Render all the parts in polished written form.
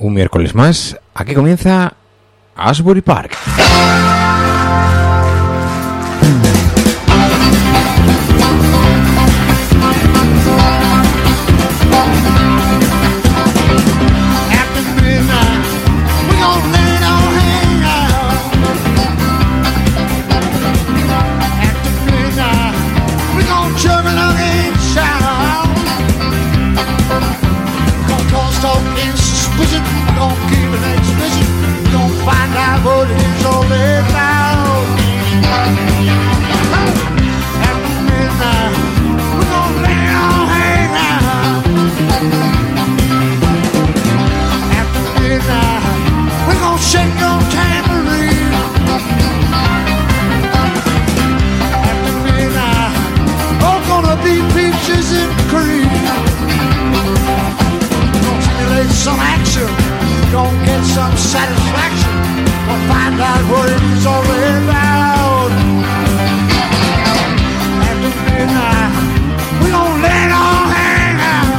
un miércoles más. Aquí comienza Asbury Park. Some action, don't get some satisfaction, we'll find out what it is all about. After midnight, we gon' let it all hang out.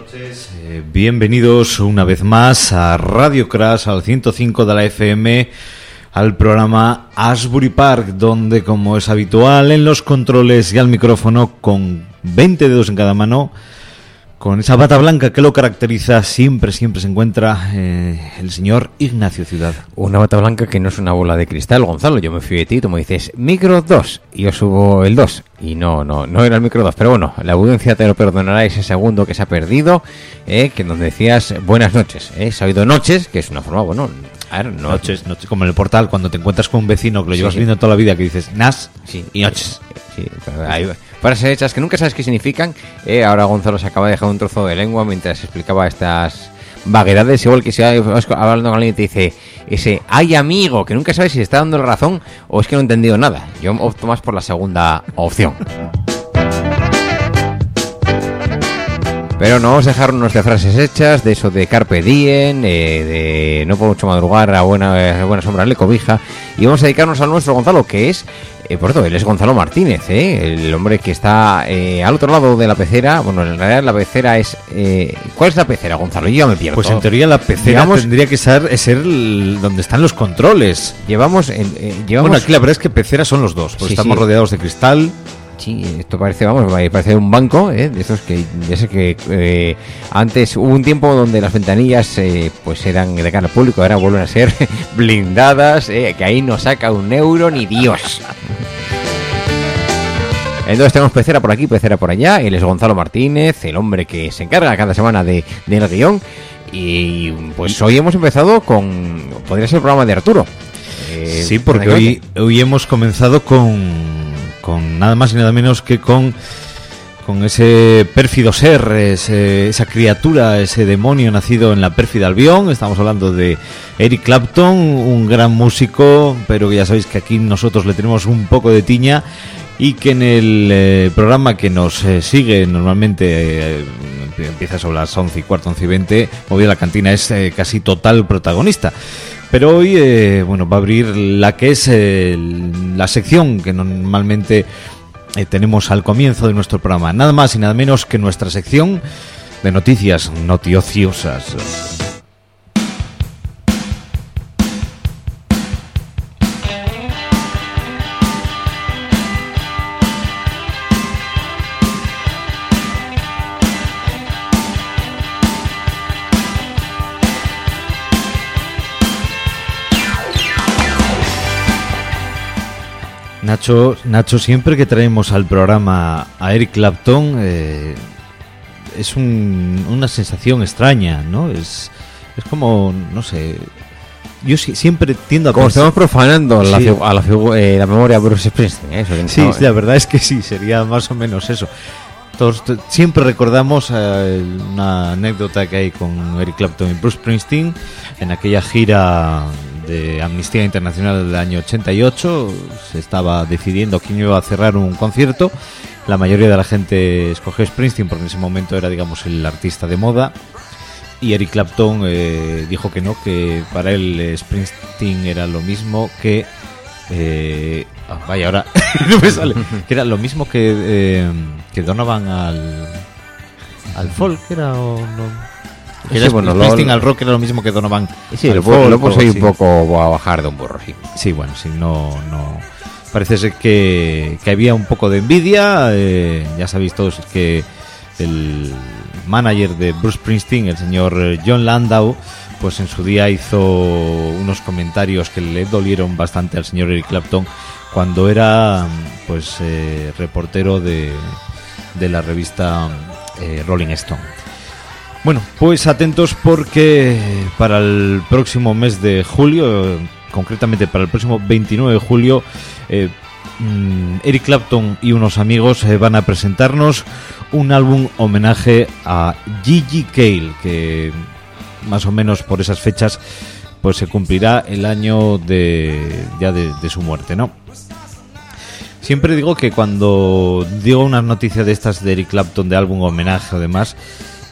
noches, bienvenidos una vez más a Radio Crash, al 105 de la FM, al programa Asbury Park, donde, como es habitual, en los controles y al micrófono, con 20 dedos en cada mano, con esa bata blanca que lo caracteriza, siempre se encuentra el señor Ignacio Ciudad. Una bata blanca que no es una bola de cristal, Gonzalo. Yo me fío de ti, tú me dices micro 2 y yo subo el 2 y no era el micro 2, pero bueno, la audiencia te lo perdonará ese segundo que se ha perdido, que donde decías buenas noches, se ha oído noches, que es una forma, bueno, a ver, noches, como en el portal, cuando te encuentras con un vecino que lo llevas viendo toda la vida, que dices nas y noches. Sí, hay frases hechas que nunca sabes qué significan. Ahora Gonzalo se acaba de dejar un trozo de lengua mientras explicaba estas vaguedades, igual que si vas hablando con alguien y te dice ese ay amigo, que nunca sabes si está dando la razón o es que no he entendido nada. Yo opto más por la segunda opción. Pero no vamos a dejarnos de frases hechas, de eso de carpe diem, de no por mucho madrugar, a buena sombra le cobija. Y vamos a dedicarnos al nuestro Gonzalo, que es, por cierto, él es Gonzalo Martínez, el hombre que está al otro lado de la pecera. Bueno, en realidad la pecera es... ¿cuál es la pecera, Gonzalo? Yo ya me pierdo. Pues en teoría la pecera tendría que ser donde están los controles. Llevamos... Bueno, aquí la verdad es que peceras son los dos, porque estamos rodeados de cristal. Sí, esto parece un banco, de esos que ya sé que antes hubo un tiempo donde las ventanillas pues eran de cara al público, ahora vuelven a ser blindadas, que ahí no saca un euro ni Dios. Entonces tenemos pecera por aquí, pecera por allá. Él es Gonzalo Martínez, el hombre que se encarga cada semana del guión. Y pues hoy hemos empezado con... podría ser el programa de Arturo. Sí, porque hoy hemos comenzado con nada más y nada menos que con ese pérfido ser, esa criatura, ese demonio nacido en la pérfida Albión. Estamos hablando de Eric Clapton, un gran músico, pero que ya sabéis que aquí nosotros le tenemos un poco de tiña y que en el programa que nos sigue normalmente empieza sobre las 11:15, 11:20, Movida la Cantina es casi total protagonista. Pero hoy, va a abrir la que es la sección que normalmente tenemos al comienzo de nuestro programa. Nada más y nada menos que nuestra sección de noticias noticiosas. Nacho, siempre que traemos al programa a Eric Clapton es una sensación extraña, ¿no? Es como, no sé, yo siempre tiendo a como pensar... estamos profanando la memoria de Bruce Springsteen, eso. Sí, la verdad es que sí, sería más o menos eso. Todos siempre recordamos una anécdota que hay con Eric Clapton y Bruce Springsteen en aquella gira de Amnistía Internacional del año 88. Se estaba decidiendo quién iba a cerrar un concierto. La mayoría de la gente escogió Springsteen porque en ese momento era, digamos, el artista de moda. Y Eric Clapton dijo que no, que para él Springsteen era lo mismo que... ahora no me sale. Que era lo mismo que Donovan al folk, era o no... Que sí, Springsteen al rock era lo mismo que Donovan. Sí, lo puse un poco a bajar de un burro, sí. Sí, bueno, sí, no. Parece ser que había un poco de envidia. Ya sabéis todos que el manager de Bruce Springsteen, el señor John Landau, pues en su día hizo unos comentarios que le dolieron bastante al señor Eric Clapton cuando era pues reportero de la revista Rolling Stone. Bueno, pues atentos porque para el próximo mes de julio, concretamente para el próximo 29 de julio, Eric Clapton y unos amigos van a presentarnos un álbum homenaje a Gigi Cale, que más o menos por esas fechas pues se cumplirá el año de su muerte, ¿no? Siempre digo que cuando digo una noticia de estas de Eric Clapton, de álbum homenaje o demás,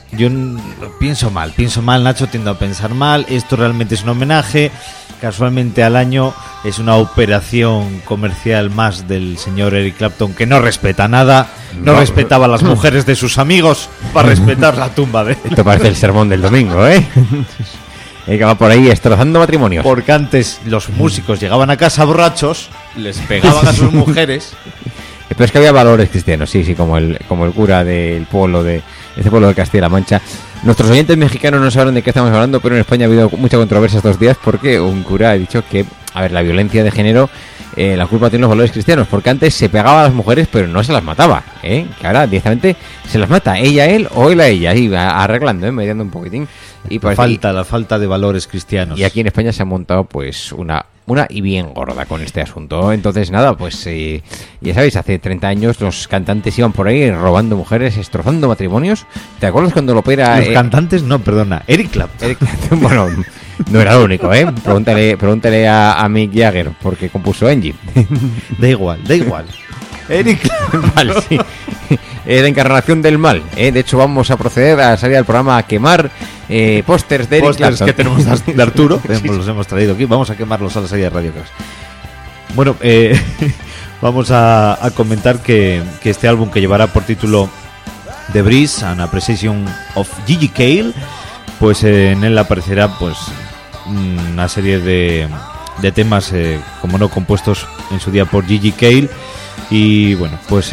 pienso mal, Nacho, tiendo a pensar mal. Esto realmente es un homenaje, casualmente al año, es una operación comercial más del señor Eric Clapton, que no respeta nada, no respetaba a las mujeres de sus amigos para respetar la tumba de... Esto parece el sermón del domingo, ¿eh? Que va por ahí destrozando matrimonios. Porque antes los músicos llegaban a casa borrachos, les pegaban a sus mujeres. Pero es que había valores cristianos, sí, como el cura del pueblo de este pueblo de Castilla-La Mancha. Nuestros oyentes mexicanos no saben de qué estamos hablando, pero en España ha habido mucha controversia estos días porque un cura ha dicho que, a ver, la violencia de género, la culpa tiene los valores cristianos, porque antes se pegaba a las mujeres pero no se las mataba, que ahora directamente se las mata, ella a él o él a ella, ahí arreglando, mediando un poquitín. Y la falta de valores cristianos. Y aquí en España se ha montado pues una y bien gorda con este asunto. Entonces nada, pues ya sabéis, hace 30 años los cantantes iban por ahí robando mujeres, destrozando matrimonios. ¿Te acuerdas cuando lo opera? Los cantantes, no, perdona, Eric Clapton. Bueno, no era lo único, ¿eh? Pregúntale a Mick Jagger, porque compuso Angie. Da igual. Eric Clapton. Vale, sí. La encarnación del mal, De hecho vamos a proceder a salir al programa a quemar pósters de Eric Clapton que tenemos de Arturo. Sí. Los hemos traído aquí, vamos a quemarlos a la salida de Radio Crash. Bueno, vamos a comentar que este álbum, que llevará por título The Breeze, An Appreciation of Gigi Cale, pues en él aparecerá pues una serie de temas, como no, compuestos en su día por Gigi Cale. Y bueno, pues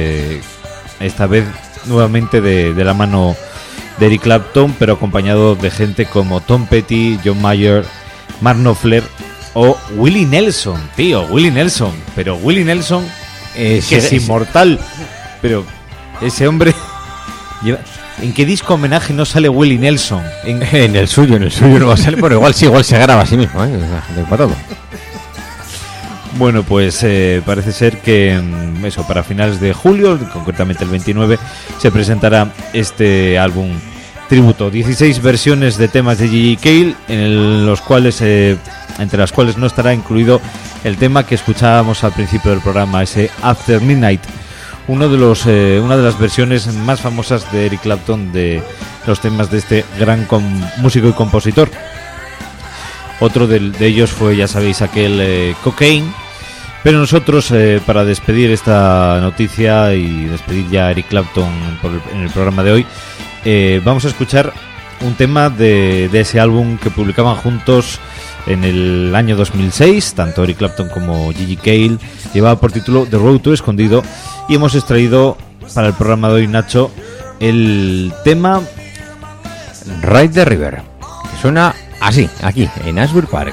esta vez nuevamente de la mano de Eric Clapton, pero acompañado de gente como Tom Petty, John Mayer, Mark Knopfler o Willie Nelson, tío, Willie Nelson. Pero Willie Nelson, que es inmortal, pero ese hombre... ¿En qué disco homenaje no sale Willie Nelson? En el suyo no va a salir, pero igual se graba a sí mismo, para todo. Bueno, pues parece ser que eso, para finales de julio, concretamente el 29, se presentará este álbum tributo. 16 versiones de temas de Gigi Cale, entre las cuales no estará incluido el tema que escuchábamos al principio del programa, ese After Midnight, una de las versiones más famosas de Eric Clapton de los temas de este gran músico y compositor. Otro de ellos fue, ya sabéis, aquel Cocaine. Pero nosotros, para despedir esta noticia y despedir ya a Eric Clapton en el programa de hoy, vamos a escuchar un tema de ese álbum que publicaban juntos en el año 2006, tanto Eric Clapton como Gigi Cale. Llevaba por título The Road to Escondido, y hemos extraído para el programa de hoy, Nacho, el tema Ride the River, que suena así, aquí, en Ashbury Park.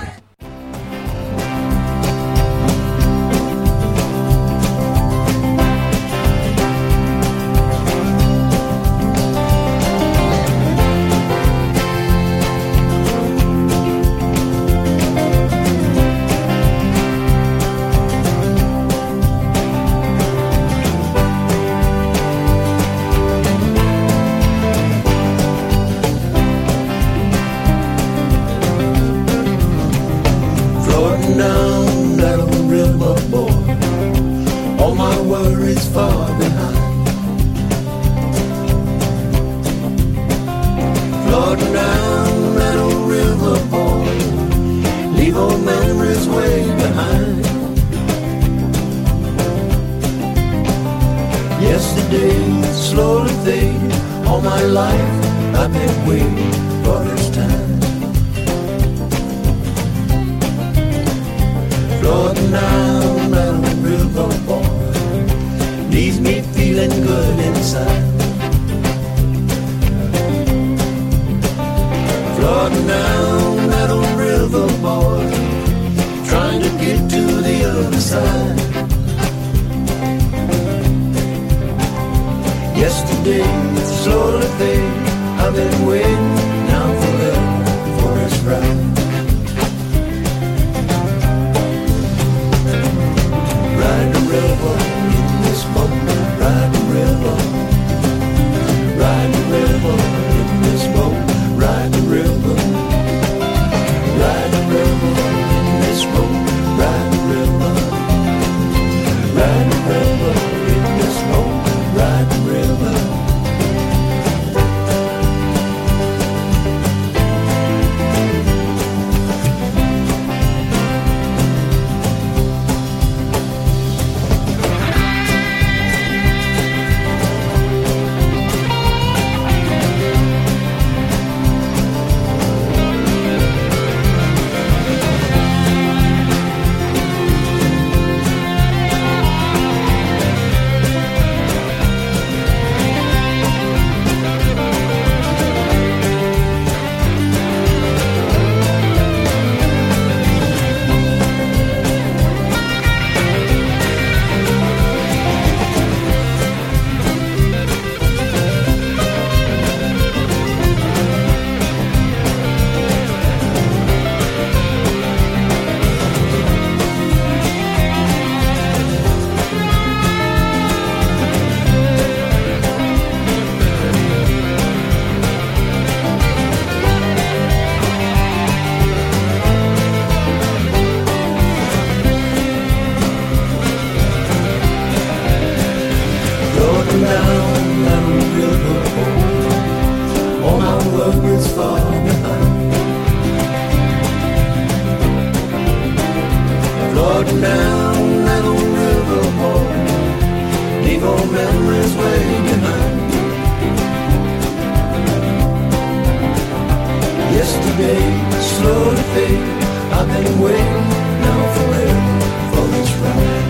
slowly fade. I've been waiting now forever for this ride.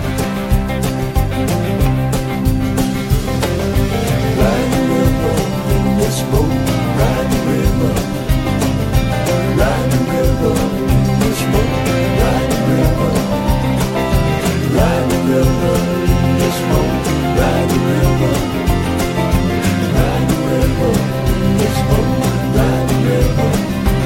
Ride the river in this boat. Ride the river. Ride the river in this boat. Ride the river. Ride the river in this boat. Ride the river. Ride the river in this boat. Ride the river.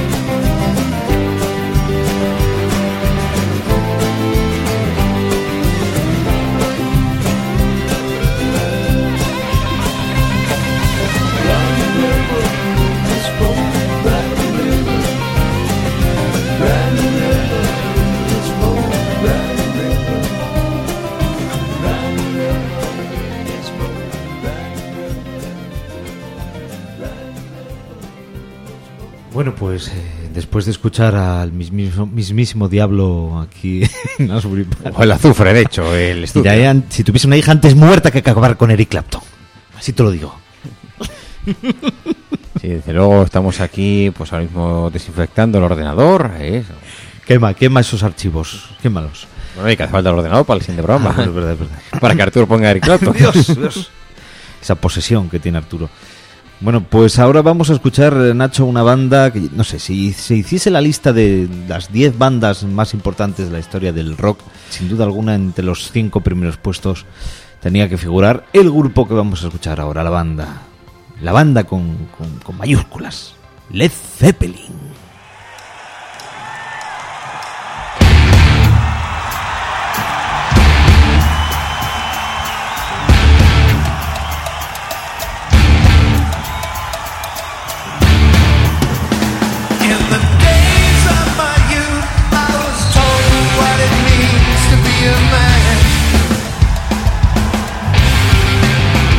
Bueno, pues después de escuchar al mismísimo diablo aquí en Asbury Park, O el azufre, de hecho, el estudio. Dirían, si tuviese una hija antes muerta que acabar con Eric Clapton. Así te lo digo. Sí, desde luego estamos aquí, pues ahora mismo desinfectando el ordenador. Eso. Quema esos archivos, quémalos. Bueno, y que hace falta el ordenador para el siguiente programa. Ah, bueno, es verdad, es verdad. Para que Arturo ponga Eric Clapton. Dios. Esa posesión que tiene Arturo. Bueno, pues ahora vamos a escuchar, Nacho, una banda que, no sé, si se hiciese la lista de las 10 bandas más importantes de la historia del rock, sin duda alguna entre los 5 primeros puestos tenía que figurar el grupo que vamos a escuchar ahora, la banda con mayúsculas, Led Zeppelin.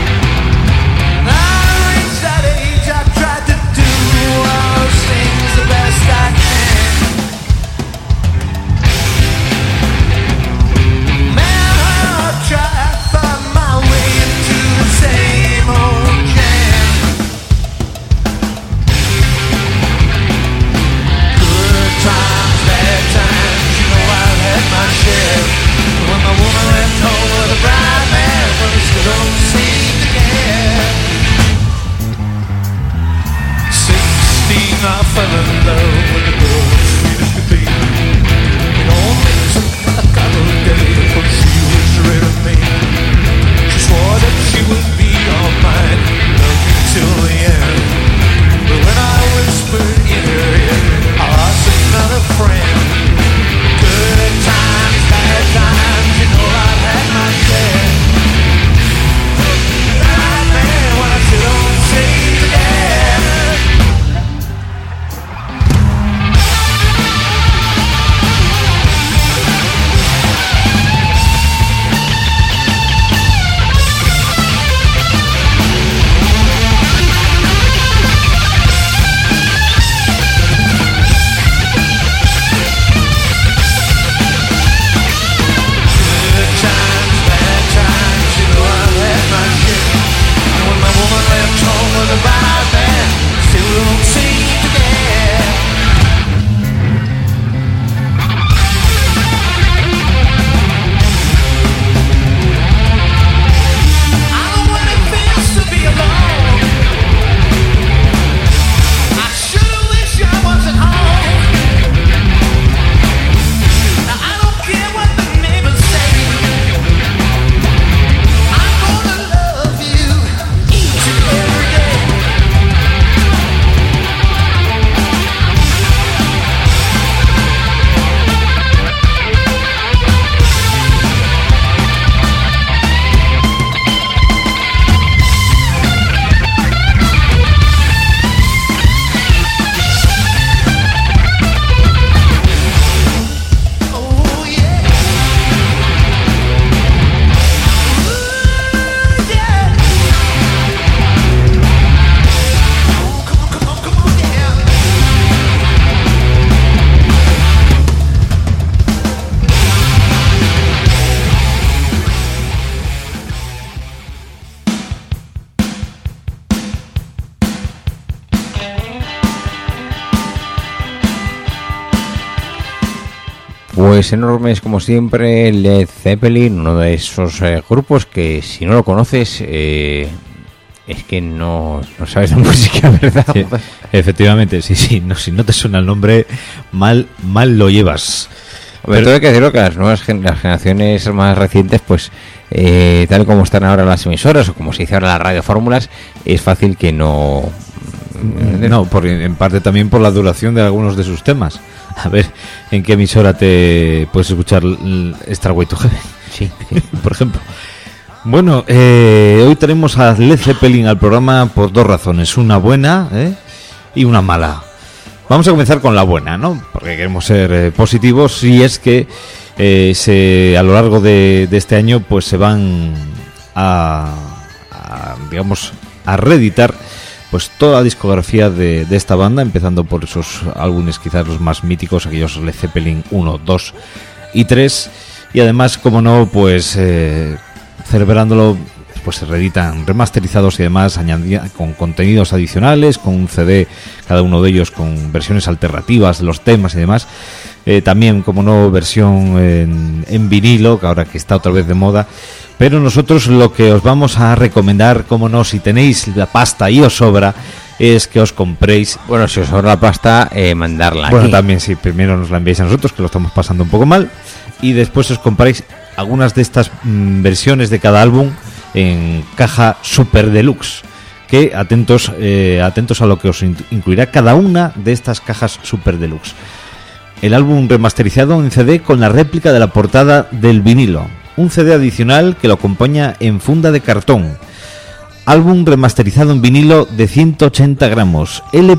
Tried to do all those things. Pues enormes como siempre, Led Zeppelin, uno de esos grupos que si no lo conoces es que no sabes de música, ¿verdad? Sí, efectivamente, sí, no, si no te suena el nombre, mal lo llevas. Hombre, todo hay que decirlo que las nuevas las generaciones más recientes, pues tal como están ahora las emisoras o como se dice ahora las radiofórmulas, es fácil que no... No, en parte también por la duración de algunos de sus temas. A ver, ¿en qué emisora te puedes escuchar Starway to Heaven? Sí. Por ejemplo. Bueno, hoy tenemos a Led Zeppelin al programa por dos razones, una buena y una mala. Vamos a comenzar con la buena, ¿no? Porque queremos ser positivos, y es que a lo largo de este año pues se van a reeditar pues toda la discografía de esta banda, empezando por esos álbumes quizás los más míticos, aquellos Led Zeppelin 1, 2 y 3, y además, como no, pues celebrándolo, pues se reeditan remasterizados y demás, con contenidos adicionales, con un CD, cada uno de ellos con versiones alternativas de los temas y demás. También, como no, versión en vinilo, que ahora que está otra vez de moda. Pero nosotros lo que os vamos a recomendar, como no, si tenéis la pasta y os sobra, es que os compréis... Bueno, si os sobra la pasta, mandarla Bueno, aquí. también, sí, primero nos la enviáis a nosotros, que lo estamos pasando un poco mal, y después os compráis algunas de estas versiones de cada álbum en caja super deluxe, que atentos a lo que os incluirá cada una de estas cajas super deluxe. El álbum remasterizado en CD con la réplica de la portada del vinilo, un CD adicional que lo acompaña en funda de cartón, álbum remasterizado en vinilo de 180 gramos,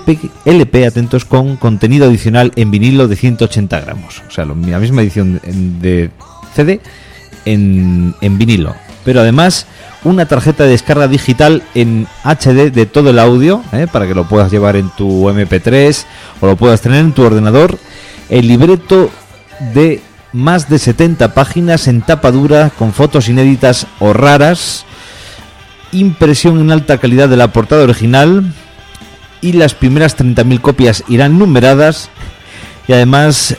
LP, atentos, con contenido adicional en vinilo de 180 gramos, o sea, la misma edición de CD en vinilo, pero además una tarjeta de descarga digital en HD de todo el audio, para que lo puedas llevar en tu MP3 o lo puedas tener en tu ordenador, el libreto de más de 70 páginas en tapa dura con fotos inéditas o raras, impresión en alta calidad de la portada original, y las primeras 30.000 copias irán numeradas, y además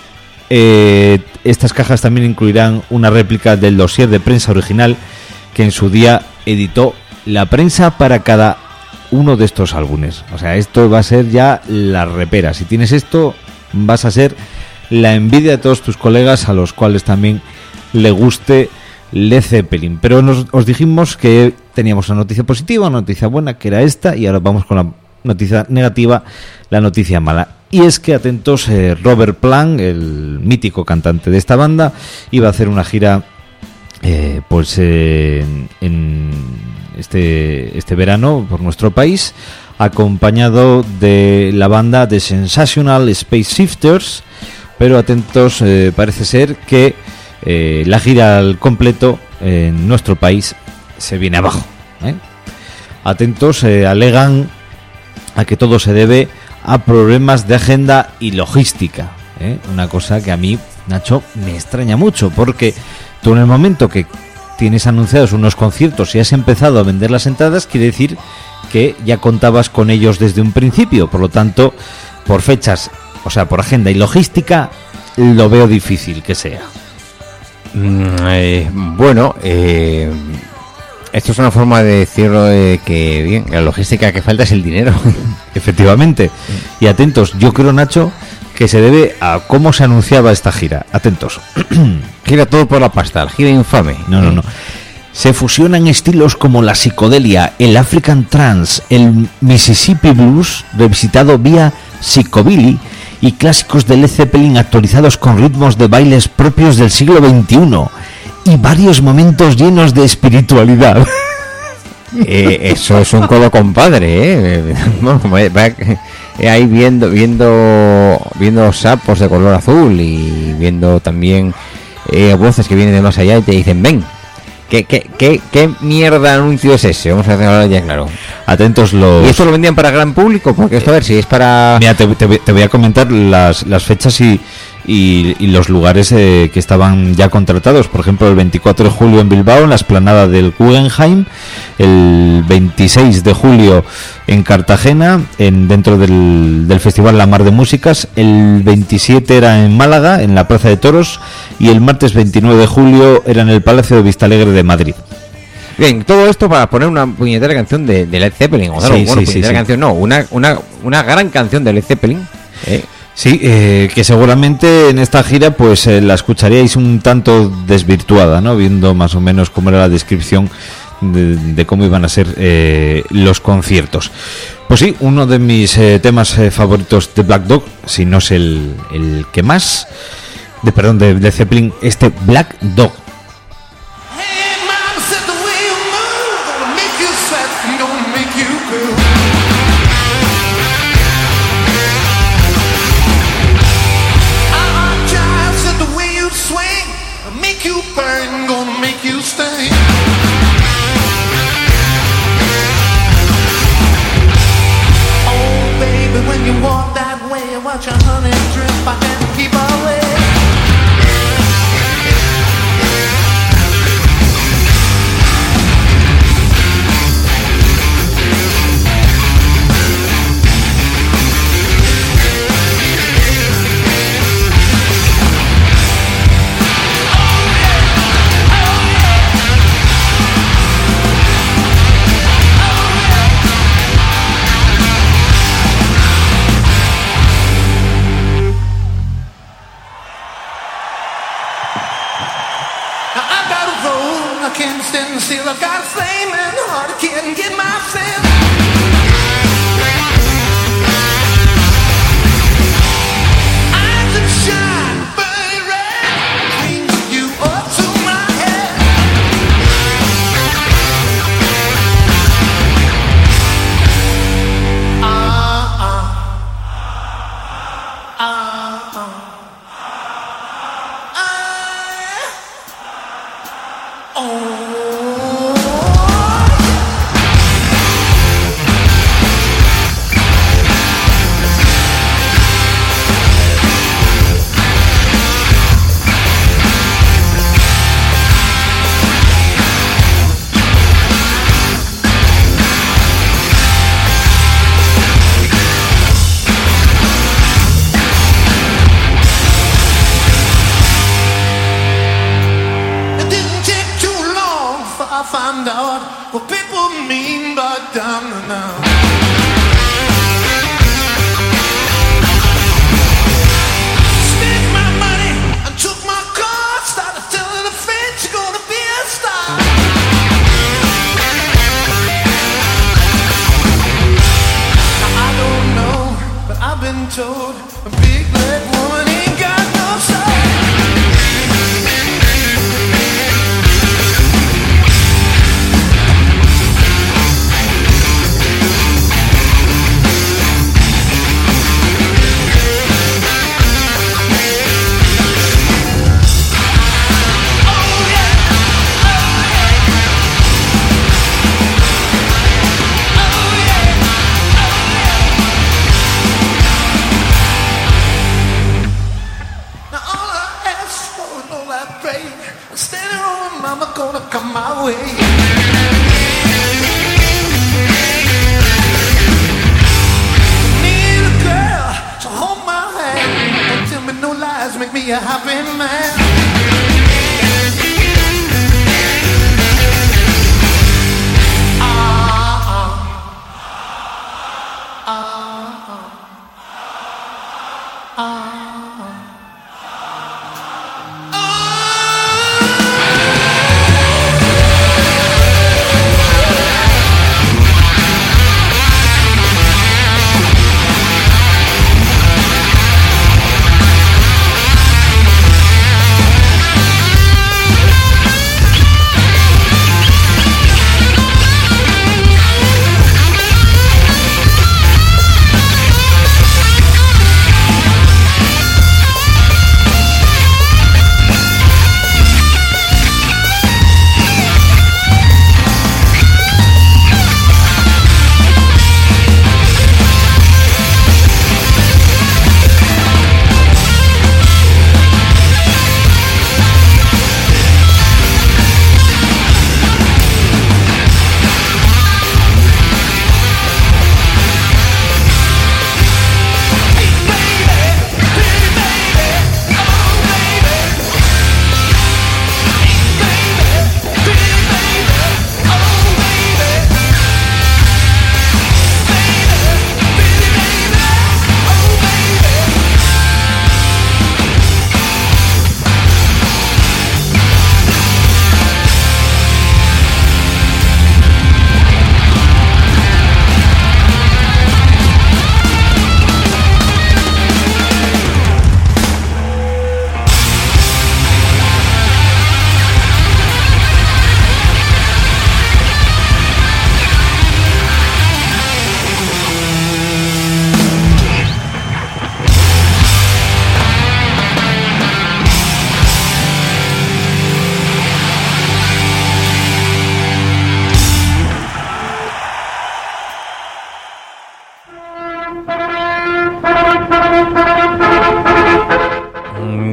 estas cajas también incluirán una réplica del dossier de prensa original que en su día editó la prensa para cada uno de estos álbumes. O sea, esto va a ser ya la repera. Si tienes esto, vas a ser la envidia de todos tus colegas a los cuales también le guste Led Zeppelin. Pero os dijimos que teníamos una noticia positiva, una noticia buena, que era esta, y ahora vamos con la noticia negativa, la noticia mala. Y es que, atentos, Robert Plant, el mítico cantante de esta banda, iba a hacer una gira en este verano por nuestro país, acompañado de la banda The Sensational Space Shifters. Pero atentos, parece ser que la gira al completo en nuestro país se viene abajo. Atentos, alegan a que todo se debe a problemas de agenda y logística. Una cosa que a mí, Nacho, me extraña mucho, porque tú en el momento que tienes anunciados unos conciertos y has empezado a vender las entradas, quiere decir que ya contabas con ellos desde un principio. Por lo tanto, por fechas, o sea, por agenda y logística, lo veo difícil que sea. Esto es una forma de decirlo, de que bien, la logística que falta es el dinero. Efectivamente. Y atentos, yo creo, Nacho, que se debe a cómo se anunciaba esta gira. Atentos. Gira todo por la pasta, la gira infame. No. Se fusionan estilos como la psicodelia, el African Trance, el Mississippi Blues, revisitado vía Psychobilly, y clásicos de Led Zeppelin actualizados con ritmos de bailes propios del siglo XXI, y varios momentos llenos de espiritualidad. Eso es un codo compadre, Bueno, ahí viendo sapos de color azul y viendo también voces que vienen de más allá y te dicen, ven. ¿Qué mierda anuncio es ese? Vamos a hacer ahora ya claro. Atentos ¿Y esto lo vendían para gran público? Porque esto, a ver, si es para... Mira, te voy a comentar las fechas y y los lugares que estaban ya contratados. Por ejemplo, el 24 de julio en Bilbao, en la explanada del Guggenheim, el 26 de julio en Cartagena, dentro del Festival La Mar de Músicas, el 27 era en Málaga, en la Plaza de Toros, y el martes 29 de julio era en el Palacio de Vistalegre de Madrid. Bien, todo esto para poner una puñetera canción de Led Zeppelin. Gonzalo. Sí, Bueno, sí, puñetera sí. canción, no, una gran canción de Led Zeppelin. Sí, que seguramente en esta gira pues la escucharíais un tanto desvirtuada, ¿no? Viendo más o menos cómo era la descripción de cómo iban a ser los conciertos. Pues sí, uno de mis temas favoritos de Black Dog, si no es el que más, de Zeppelin, Black Dog. Hey, mama said the way you move gonna make you sweat and gonna make you groove. Child said the way you swing gonna make you burn, gonna make you sting. Oh, baby, when you walk that way, watch your honey drip, I can't keep away. Can't stand still, I got a flaming heart, I can't get myself. Eyes that shine, burning red, brings you up to my head. It didn't take too long before I found out what people mean by down and out. Spent my money and took my car, started telling the fans you're gonna be a star. Now I don't know, but I've been told a big black woman ain't got no soul. Now all I ask for and all I pray, I'm standing on my mama gonna come my way. Need a girl to hold my hand, don't tell me no lies, make me a happy man.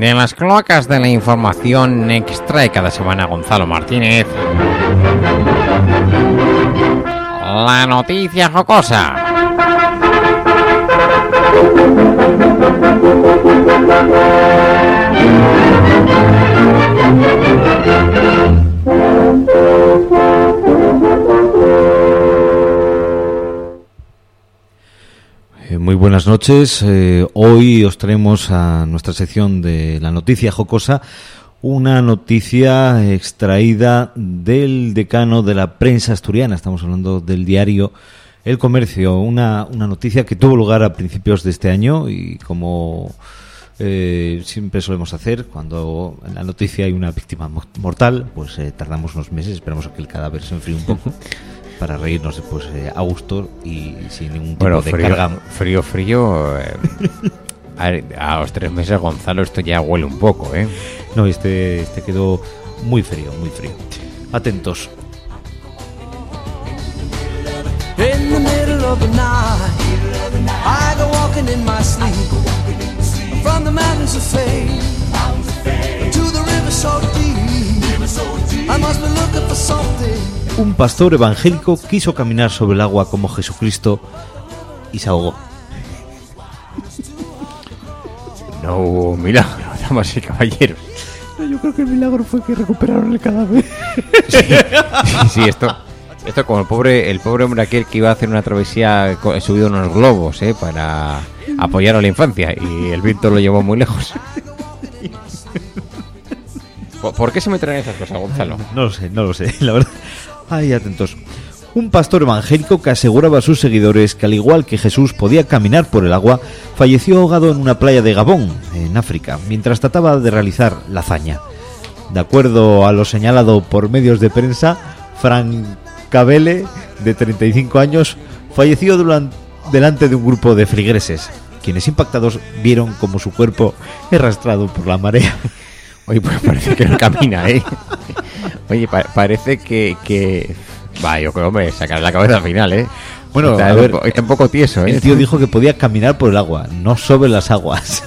De las cloacas de la información extrae cada semana Gonzalo Martínez la noticia jocosa. Muy buenas noches. Hoy os traemos a nuestra sección de la noticia jocosa una noticia extraída del decano de la prensa asturiana. Estamos hablando del diario El Comercio. Una noticia que tuvo lugar a principios de este año y como siempre solemos hacer, cuando en la noticia hay una víctima mortal, pues tardamos unos meses, esperamos a que el cadáver se enfríe un poco. Para reírnos después a gusto y sin ningún tipo de carga. Frío. A los 3 meses, Gonzalo, esto ya huele un poco, ¿eh? No, este quedó muy frío, muy frío. Atentos. In the middle of the night, I go walking in my sleep, from the mountains of fame to the river so deep. I must be looking for something. Un pastor evangélico quiso caminar sobre el agua como Jesucristo y se ahogó. No hubo milagro, damas y caballeros. Yo creo que el milagro fue que recuperaron el cadáver. Sí, esto como el pobre hombre aquel que iba a hacer una travesía subido unos globos, para apoyar a la infancia, y el viento lo llevó muy lejos. ¿Por qué se meten en esas cosas, Gonzalo? No lo sé, la verdad. Ay, atentos. Un pastor evangélico que aseguraba a sus seguidores que al igual que Jesús podía caminar por el agua, falleció ahogado en una playa de Gabón, en África, mientras trataba de realizar la hazaña. De acuerdo a lo señalado por medios de prensa, Frank Cabele, de 35 años, falleció delante de un grupo de feligreses, quienes impactados vieron como su cuerpo arrastrado por la marea. Oye, pues parece que no camina, ¿eh? Oye, parece que... Va, yo creo, hombre, sacar la cabeza al final, ¿eh? Bueno, está, a ver, está un poco tieso, ¿eh? El tío dijo que podía caminar por el agua, no sobre las aguas.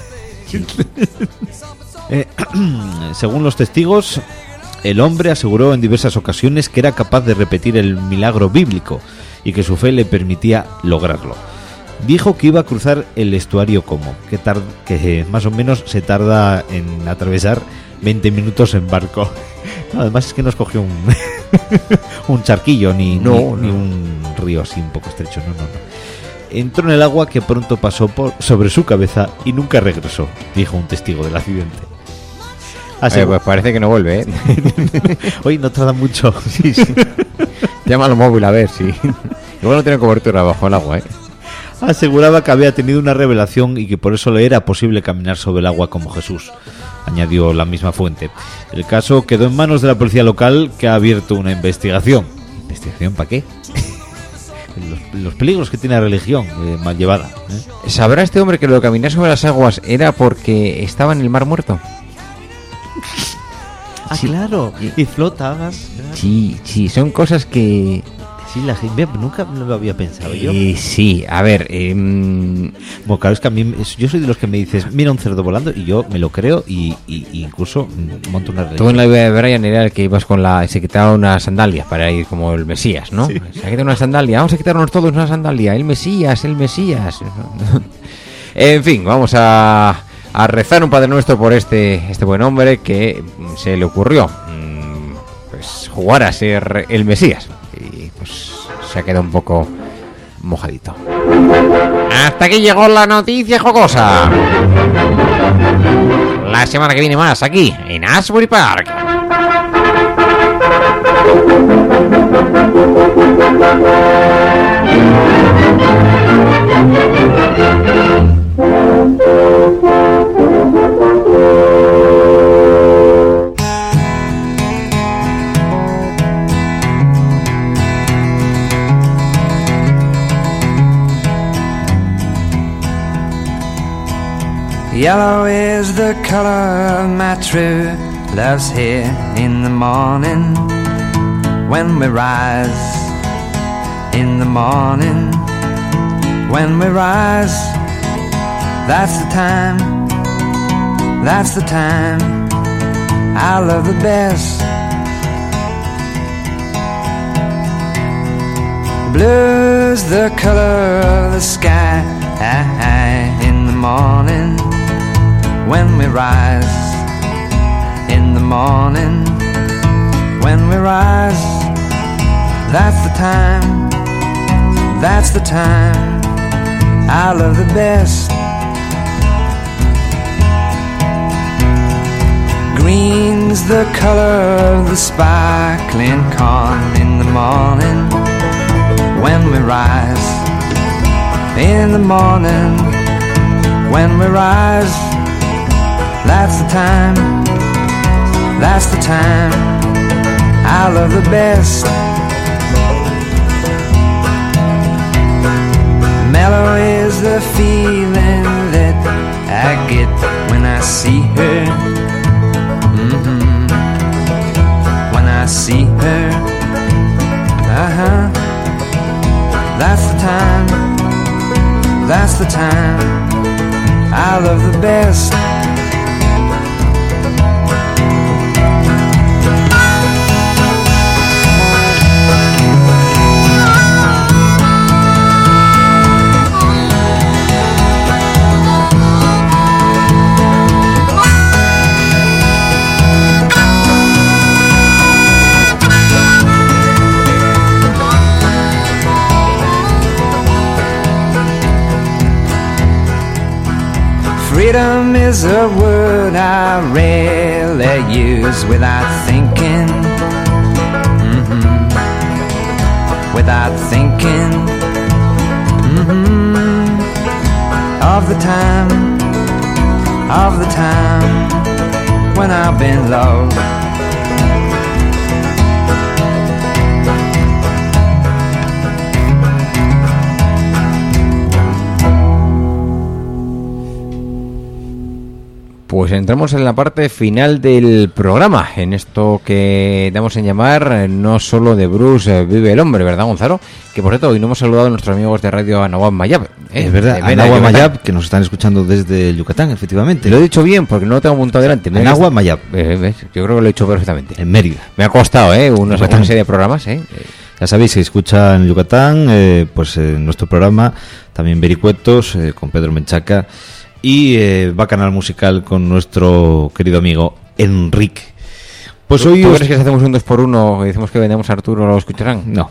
Según los testigos, el hombre aseguró en diversas ocasiones que era capaz de repetir el milagro bíblico y que su fe le permitía lograrlo. Dijo que iba a cruzar el estuario Como, que más o menos se tarda en atravesar 20 minutos en barco. No, además es que no escogió un charquillo ni un río así un poco estrecho. No. Entró en el agua que pronto pasó sobre su cabeza y nunca regresó, dijo un testigo del accidente. Pues parece que no vuelve, ¿eh? Hoy no tarda mucho. Sí. Llama al móvil a ver si... Igual no tiene cobertura bajo el agua, ¿eh? Aseguraba que había tenido una revelación y que por eso le era posible caminar sobre el agua como Jesús, añadió la misma fuente. El caso quedó en manos de la policía local, que ha abierto una investigación. ¿Investigación para qué? Los peligros que tiene la religión mal llevada, ¿eh? ¿Sabrá este hombre que lo de caminar sobre las aguas era porque estaba en el mar muerto? Sí. Claro, y flotabas. Sí, son cosas que... Sí, la gente nunca lo había pensado yo. Sí, a ver... Bueno, claro, es que a mí, yo soy de los que me dices, mira un cerdo volando, y yo me lo creo y incluso monto una religión. Tú en la vida de Brian era el que ibas se quitaba unas sandalias para ir como el Mesías, ¿no? Sí. Se quita una sandalia, vamos a quitarnos todos una sandalia, el Mesías. En fin, vamos a rezar un Padre Nuestro por este buen hombre que se le ocurrió pues jugar a ser el Mesías. Y pues se ha quedado un poco mojadito. Hasta aquí llegó la noticia jocosa. La semana que viene más aquí en Asbury Park. Yellow is the color of my true love's hair. In the morning when we rise, in the morning when we rise, that's the time That's the time I love the best. Blue's the color of the sky in the morning when we rise. In the morning when we rise. That's the time. That's the time I love the best. Green's the color of the sparkling corn in the morning when we rise. In the morning when we rise. That's the time. That's the time I love the best. Mellow is the feeling that I get when I see her. When I see her. That's the time. That's the time I love the best. Freedom is a word I rarely use without thinking. Without thinking. Of the time. Of the time when I've been low. Pues entramos en la parte final del programa, en esto que damos en llamar No solo de Bruce vive el hombre, ¿verdad, Gonzalo? Que por cierto, hoy no hemos saludado a nuestros amigos de Radio Anahuac Mayab. Es verdad, Anahuac Mayab, que nos están escuchando desde Yucatán, efectivamente. Lo he dicho bien porque no lo tengo apuntado delante. Anahuac Mayab. ¿Ves? Yo creo que lo he hecho perfectamente. En Mérida. Me ha costado, una serie de programas, Ya sabéis, se escucha en Yucatán, pues nuestro programa, también Vericuetos, con Pedro Menchaca, y Bacanal Musical con nuestro querido amigo Enrique. Pues ¿Tú hoy crees que si hacemos un 2x1 y decimos que vendemos a Arturo, lo escucharán? No.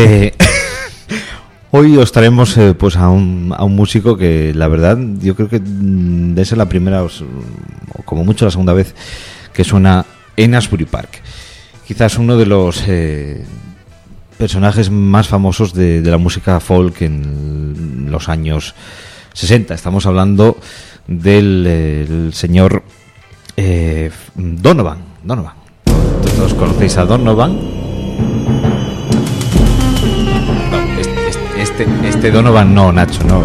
Hoy os traemos pues a un músico que la verdad yo creo que de ser la primera o como mucho la segunda vez que suena en Asbury Park. Quizás uno de los personajes más famosos de la música folk en los años 60. Estamos hablando del el señor Donovan. Todos conocéis a Donovan. Este Donovan no, Nacho, no.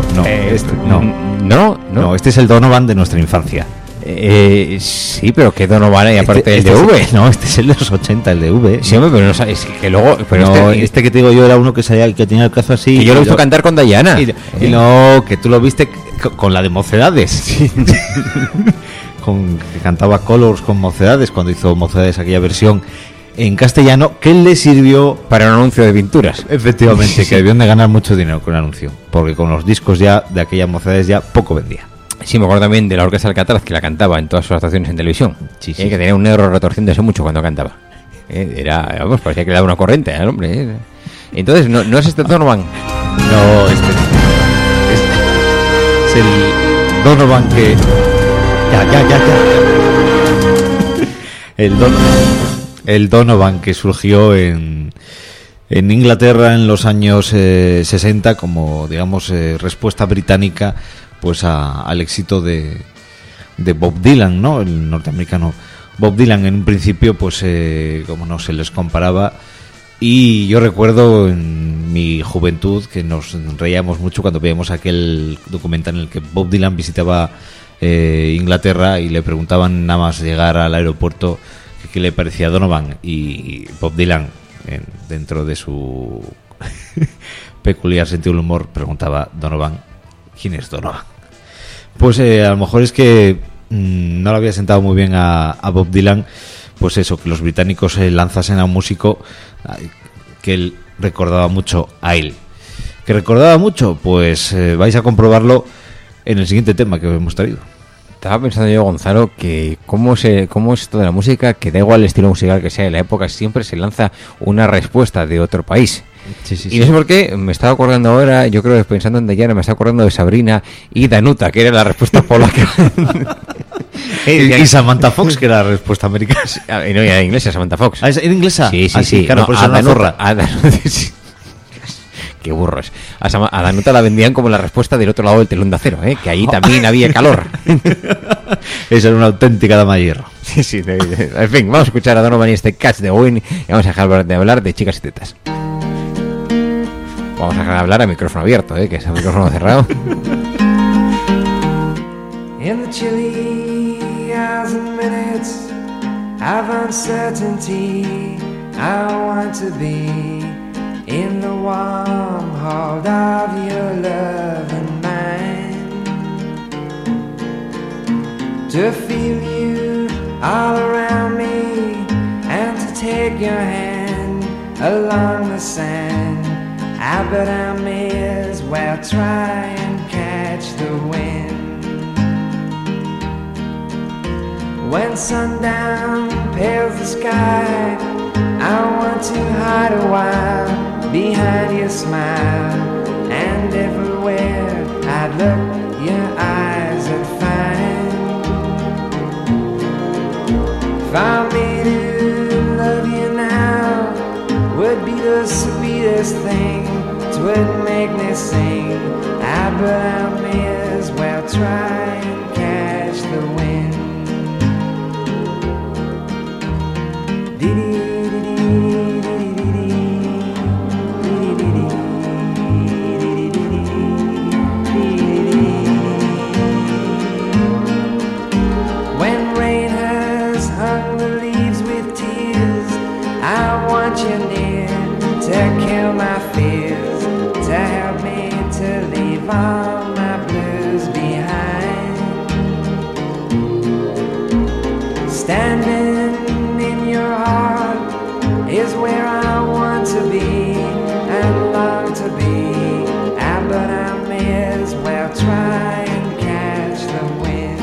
Este es el Donovan de nuestra infancia. Sí, pero ¿qué Donovan hay aparte del DV? No, este es el de los 80, el DV. Sí, hombre, pero no sabes que luego... Pero no, este que te digo yo era uno que tenía el cazo así. Que yo lo he visto cantar con Dayana. Y no, que tú lo viste con la de Mocedades. Sí. Que cantaba Colors con Mocedades, cuando hizo Mocedades aquella versión en castellano, que le sirvió para un anuncio de pinturas. Efectivamente, que debieron de ganar mucho dinero con el anuncio, porque con los discos ya de aquellas Mocedades ya poco vendía. Sí, me acuerdo también de la Orquesta Alcatraz, que la cantaba en todas sus actuaciones en televisión. Sí. Que tenía un negro retorciéndose mucho cuando cantaba. Parecía que le daba una corriente al hombre. Entonces, ¿no es este Donovan? No, este es el Donovan que... El Donovan que surgió en Inglaterra en los años 60 como, digamos, respuesta británica pues al éxito de Bob Dylan, ¿no? El norteamericano Bob Dylan. En un principio pues como no se les comparaba, y yo recuerdo en mi juventud que nos reíamos mucho cuando veíamos aquel documental en el que Bob Dylan visitaba Inglaterra y le preguntaban nada más llegar al aeropuerto qué le parecía Donovan, y Bob Dylan, dentro de su peculiar sentido del humor, preguntaba: Donovan, ¿quién es Donovan? Pues a lo mejor es que no le había sentado muy bien a Bob Dylan, pues eso, que los británicos se lanzasen a un músico que él recordaba mucho a él. ¿Que recordaba mucho? Pues vais a comprobarlo en el siguiente tema que hemos traído. Estaba pensando yo, Gonzalo, que cómo es esto de la música, que da igual el estilo musical que sea de la época, siempre se lanza una respuesta de otro país. Sí, sí, Y no sé por qué, me estaba acordando ahora, yo creo que pensando en Dayana, me estaba acordando de Sabrina y Danuta, que era la respuesta polaca. Y Samantha Fox, que era la respuesta americana. Y no, era inglesa, Samantha Fox. ¿Ah, ¿era inglesa? Sí, sí, Ah, sí. Claro, No, por eso a era una Danuta, zorra. a Danuta, sí. Qué burros. A Danuta la vendían como la respuesta del otro lado del telón de acero, que allí también había calor. Esa era una auténtica dama de hierro. Sí, sí. En fin, vamos a escuchar a Donovan y este Catch the Wind y vamos a dejar de hablar de chicas y tetas. Vamos a dejar de hablar a micrófono abierto, que es a micrófono cerrado. In the chilly hours and minutes of uncertainty, I want to be in the warm hold of your love and mine, to feel you all around me and to take your hand along the sand. But I may as well try and catch the wind. When sundown pales the sky, I want to hide a while behind your smile. And everywhere I'd look, your eyes would find. For me to love you now would be the sweetest thing. 'Twould make me sing, but I may as well try and catch the wind. When rain has hung the leaves with tears, I want you near to kill my fears, to help me to leave all my blues behind. Standing in your heart is where I want to be and long to be, but I may as well try and catch the wind.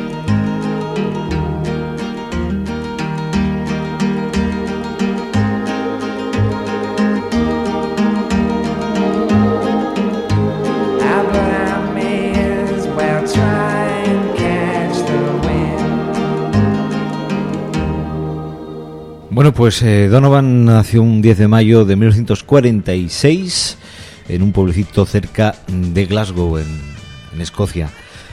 Bueno, pues Donovan nació un 10 de mayo de 1946 en un pueblecito cerca de Glasgow, en Escocia.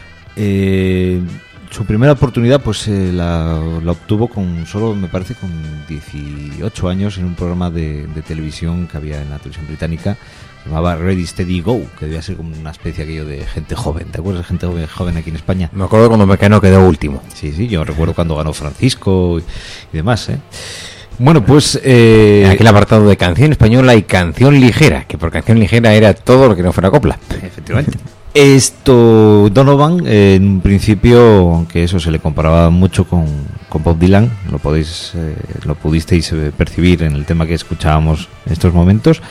Su primera oportunidad pues la obtuvo con solo, me parece, con 18 años en un programa de televisión que había en la televisión británica. Se llamaba Ready, Steady, Go, que debía ser como una especie aquello de gente joven. ¿Te acuerdas de gente joven aquí en España? Me acuerdo cuando Mecano quedó último. Sí, sí, yo recuerdo cuando ganó Francisco y demás, Bueno, pues... aquel apartado de canción española y canción ligera, que por canción ligera era todo lo que no fuera copla. Efectivamente. Esto, Donovan, en un principio, aunque eso se le comparaba mucho con Bob Dylan, lo pudisteis percibir en el tema que escuchábamos en estos momentos,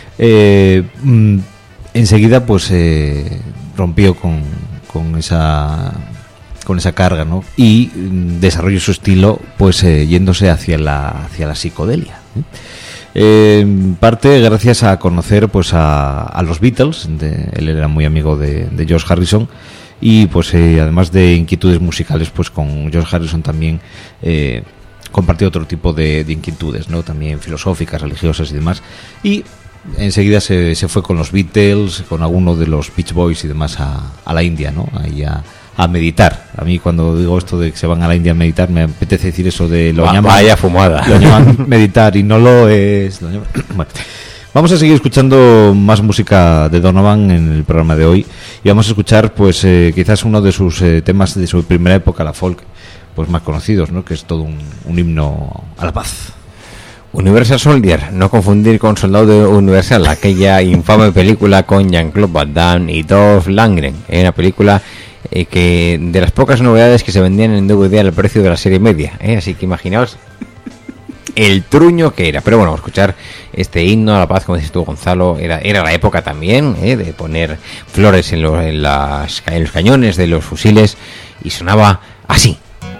enseguida pues rompió con esa carga, ¿no? Y desarrolló su estilo pues yéndose hacia la psicodelia, parte gracias a conocer pues a los Beatles. Él era muy amigo de George Harrison y pues además de inquietudes musicales, pues con George Harrison también compartió otro tipo de inquietudes, ¿no? También filosóficas, religiosas y demás, y enseguida se fue con los Beatles, con alguno de los Beach Boys y demás a la India, ¿no? Ahí a meditar. A mí cuando digo esto de que se van a la India a meditar, me apetece decir eso de Vaya fumada. Lo llaman meditar y no lo es. Bueno, vamos a seguir escuchando más música de Donovan en el programa de hoy y vamos a escuchar pues quizás uno de sus temas de su primera época, la folk, pues más conocidos, ¿no? Que es todo un himno a la paz. Universal Soldier, no confundir con Soldado Universal, aquella infame película con Jean-Claude Van Damme y Dolph Lundgren, una película que de las pocas novedades que se vendían en DVD al precio de la serie media, así que imaginaos el truño que era. Pero bueno, escuchar este himno a la paz, como dices tú, Gonzalo, era la época también de poner flores en los cañones de los fusiles, y sonaba así.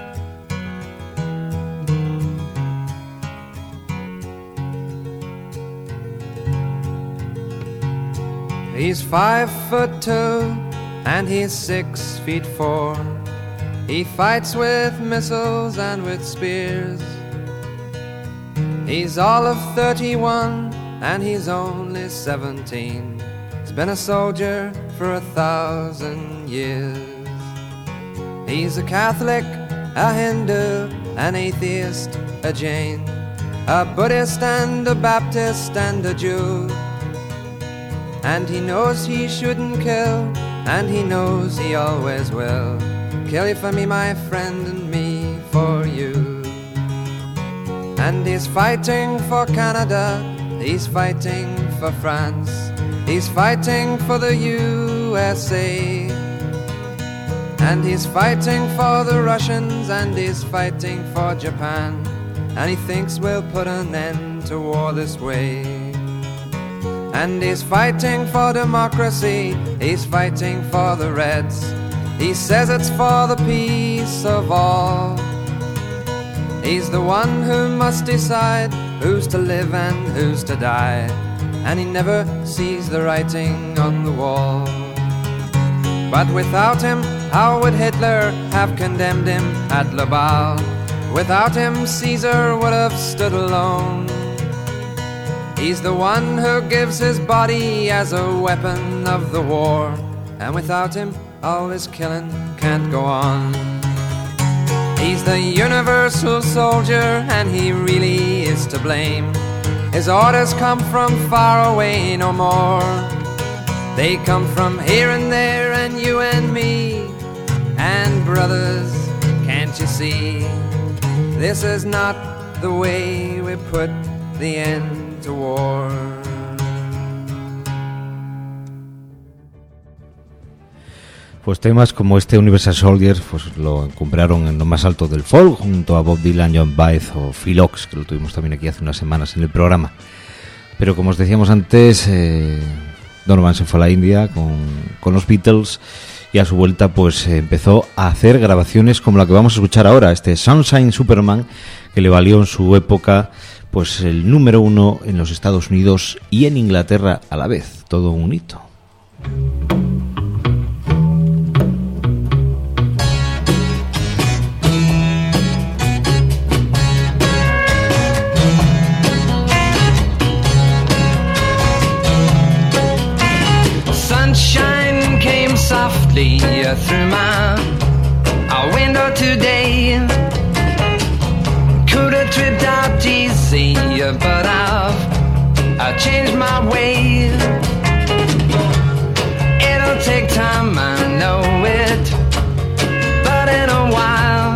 He's 5'2" and he's 6'4". He fights with missiles and with spears. He's all of 31 and he's only 17. He's been a soldier for 1,000 years. He's a Catholic, a Hindu, an atheist, a Jain, a Buddhist and a Baptist and a Jew. And he knows he shouldn't kill, and he knows he always will. Kill you for me, my friend, and me for you. And he's fighting for Canada, he's fighting for France, he's fighting for the USA. And he's fighting for the Russians, and he's fighting for Japan. And he thinks we'll put an end to war this way. And he's fighting for democracy, he's fighting for the Reds. He says it's for the peace of all. He's the one who must decide who's to live and who's to die. And he never sees the writing on the wall. But without him, how would Hitler have condemned him at Laval? Without him, Caesar would have stood alone. He's the one who gives his body as a weapon of the war. And without him, all this killing can't go on. He's the universal soldier, and he really is to blame. His orders come from far away no more. They come from here and there, and you and me. And brothers, can't you see? This is not the way we put the end to war. Pues temas como este Universal Soldier pues lo encumbraron en lo más alto del folk junto a Bob Dylan, John Baez o Phil Ochs, que lo tuvimos también aquí hace unas semanas en el programa. Pero como os decíamos antes, Donovan se fue a la India con los Beatles, y a su vuelta pues empezó a hacer grabaciones como la que vamos a escuchar ahora, este Sunshine Superman, que le valió en su época pues el número 1 en los Estados Unidos y en Inglaterra a la vez, todo un hito. Sunshine came softly through my window today. Could have tripped out easy, but I've changed my way. It'll take time, I know it, but in a while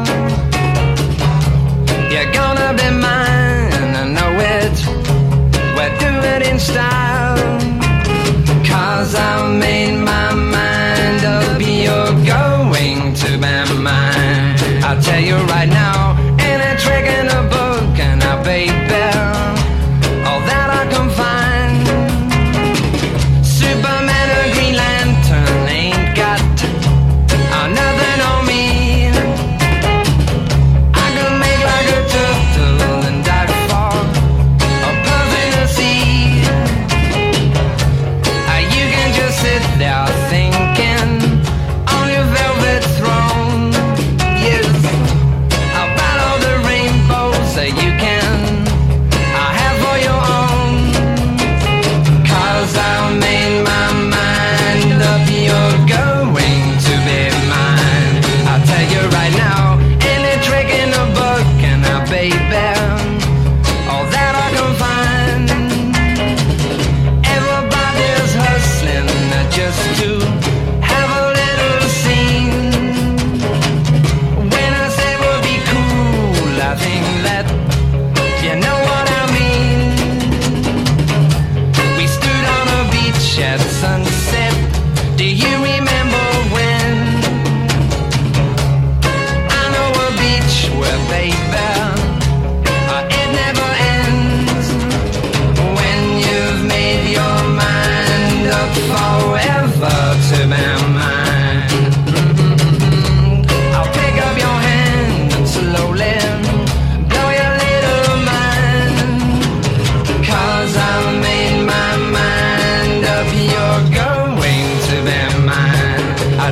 you're gonna be mine, I know it. We'll do it in style, 'cause I've made my mind up, you're going to be mine. I'll tell you right now, ain't a trick in a book, and I baby, all that I can find. Superman or Green Lantern ain't got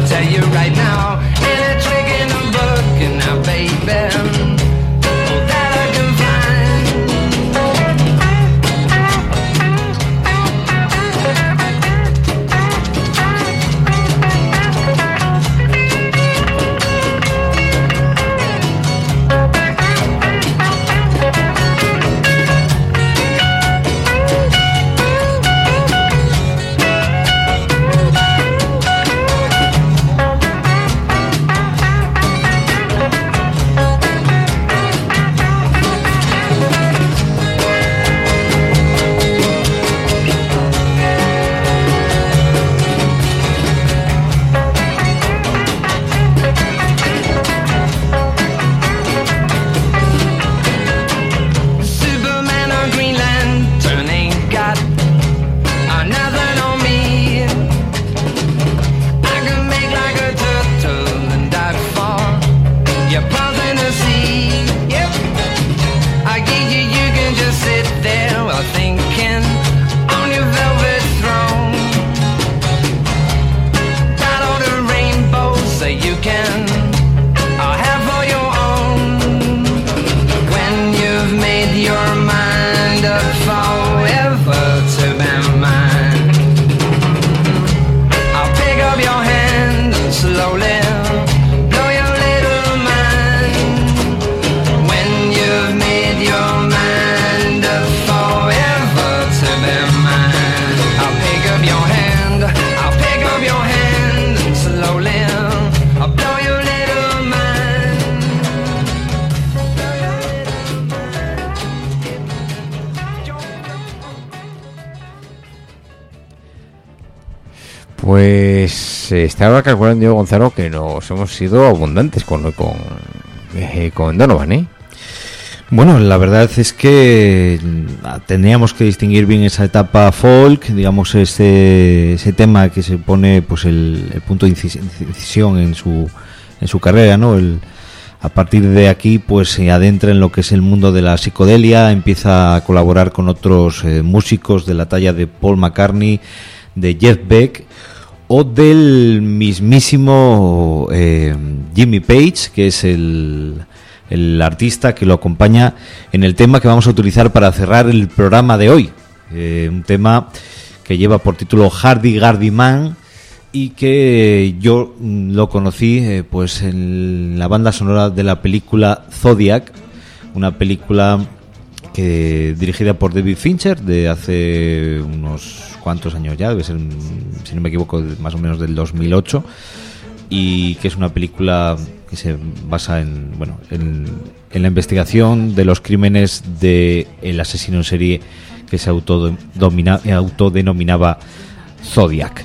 tell you right now, ain't a trick in the book, and now, baby, that I can find. Superman or Green Lantern ain't got nothing on me. I can make like a turtle and dive for your paws in the sea. Yep, I get you, you can just sit there while thinking on your velvet throne. Got all the rainbows that you can have for your own. When you've made your mind up forever to be mine, I'll pick up your hand and slowly blow your little mind. When you've made your mind up forever to be mine, I'll pick up your hand, I'll pick up your hand and slowly I'll blow your little mind. Blow your little mind. Pues estaba calculando yo, Gonzalo, que nos hemos sido abundantes con Donovan, ¿eh? Bueno, la verdad es que teníamos que distinguir bien esa etapa folk, digamos ese tema que se pone pues el punto de incisión en su carrera, ¿no? A partir de aquí pues se adentra en lo que es el mundo de la psicodelia, empieza a colaborar con otros músicos de la talla de Paul McCartney, de Jeff Beck o del mismísimo Jimmy Page, que es el artista que lo acompaña en el tema que vamos a utilizar para cerrar el programa de hoy. Un tema que lleva por título Hardy Gardy Man y que yo lo conocí pues en la banda sonora de la película Zodiac, una película dirigida por David Fincher de hace unos cuantos años ya, debe ser, si no me equivoco, más o menos del 2008, y que es una película que se basa en la investigación de los crímenes de el asesino en serie que se autodenominaba Zodiac.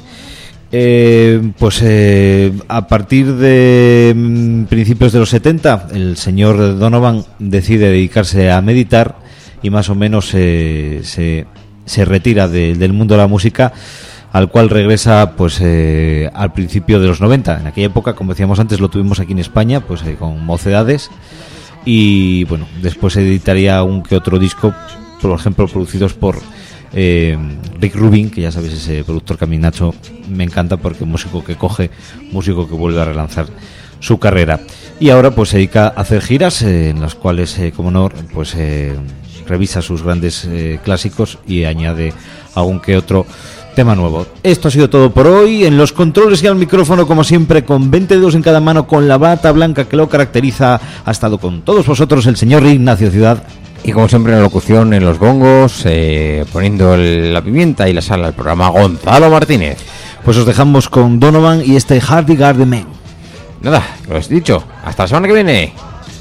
A partir de principios de los 70 el señor Donovan decide dedicarse a meditar y más o menos se retira del mundo de la música, al cual regresa pues al principio de los 90. En aquella época, como decíamos antes, lo tuvimos aquí en España pues con Mocedades, y bueno, después editaría un que otro disco, por ejemplo producidos por Rick Rubin, que ya sabes, ese productor que a mí, Nacho, me encanta porque músico que coge, músico que vuelve a relanzar su carrera, y ahora pues se dedica a hacer giras en las cuales como no pues revisa sus grandes clásicos y añade algún que otro tema nuevo. Esto ha sido todo por hoy. En los controles y al micrófono, como siempre, con 20 dedos en cada mano, con la bata blanca que lo caracteriza, ha estado con todos vosotros el señor Ignacio Ciudad. Y como siempre en la locución, en los bongos, poniendo la pimienta y la sal al programa, Gonzalo Martínez. Pues os dejamos con Donovan y este Hardy Garden Man. Nada, lo has dicho. Hasta la semana que viene.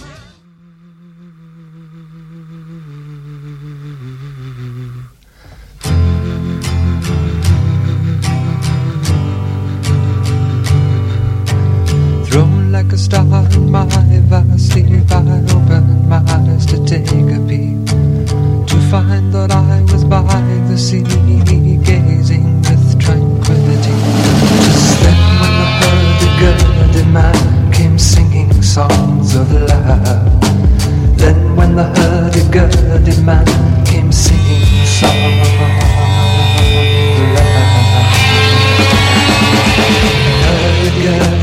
Thrown like a star in my vast sleep, I opened my eyes to take a peep, to find that I was by the sea, gazing with tranquility. Just then when the hurdy-gurdy man came singing songs of love, then when the hurdy-gurdy man came singing songs of love, hurdy-gurdy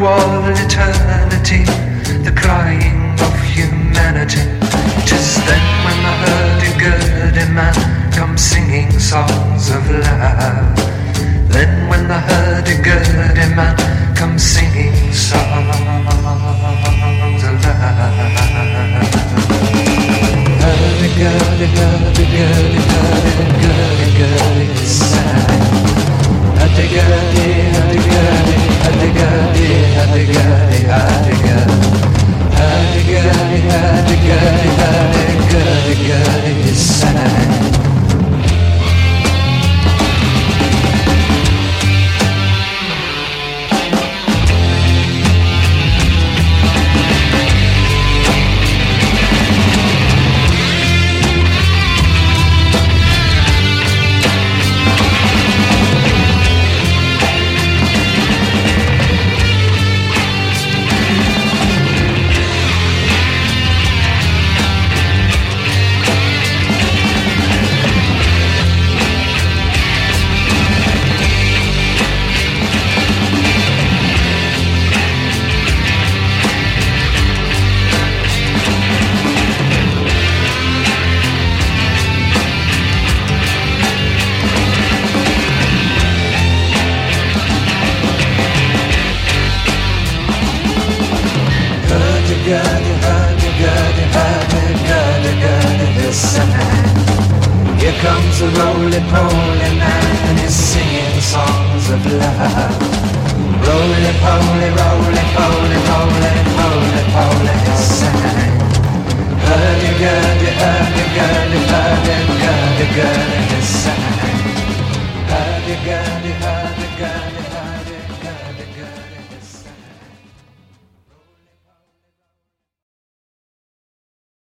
all eternity, the crying of humanity. 'Tis then when the hurdy-gurdy man comes singing songs of love. Then when the hurdy-gurdy man comes singing songs of love. Hurdy-gurdy, hurdy-gurdy, hurdy-gurdy, gurdy sang. Hurdy-gurdy, hurdy-gurdy, hurdy-gurdy, hurdy-gurdy, hurdy-gurdy. Hurdy-gurdy, hurdy-gurdy, hurdy-gurdy, gurdy sang. Here comes a roly-poly man and he's singing songs of love. Roly-poly, roly-poly, roly-poly, poly, he sang. Hurdy-gurdy, hurdy-gurdy, hurdy-gurdy, gurdy, he sang.